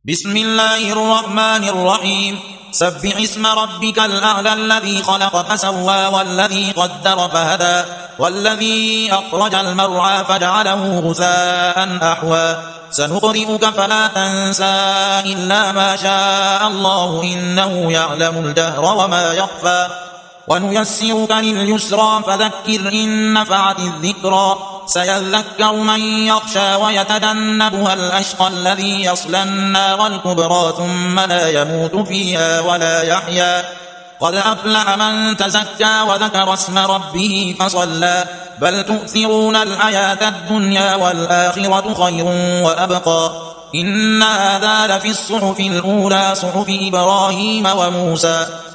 بسم الله الرحمن الرحيم سبح اسم ربك الأعلى الذي خلق فسوى والذي قدر فهدى والذي أخرج المرعى فجعله غثاء أحوى سنقرئك فلا تنسى إلا ما شاء الله إنه يعلم الجهر وما يخفى ونيسرك لليسرى فذكر إن نفعت الذكرى سيذكر من يخشى ويتجنبها الأشقى الذي يصلى النار الكبرى ثم لا يموت فيها ولا يحيا قد أفلح من تزكى وذكر اسم ربه فصلى بل تؤثرون الحياة الدنيا والآخرة خير وأبقى إن هذا لفي الصحف الأولى صحف إبراهيم وموسى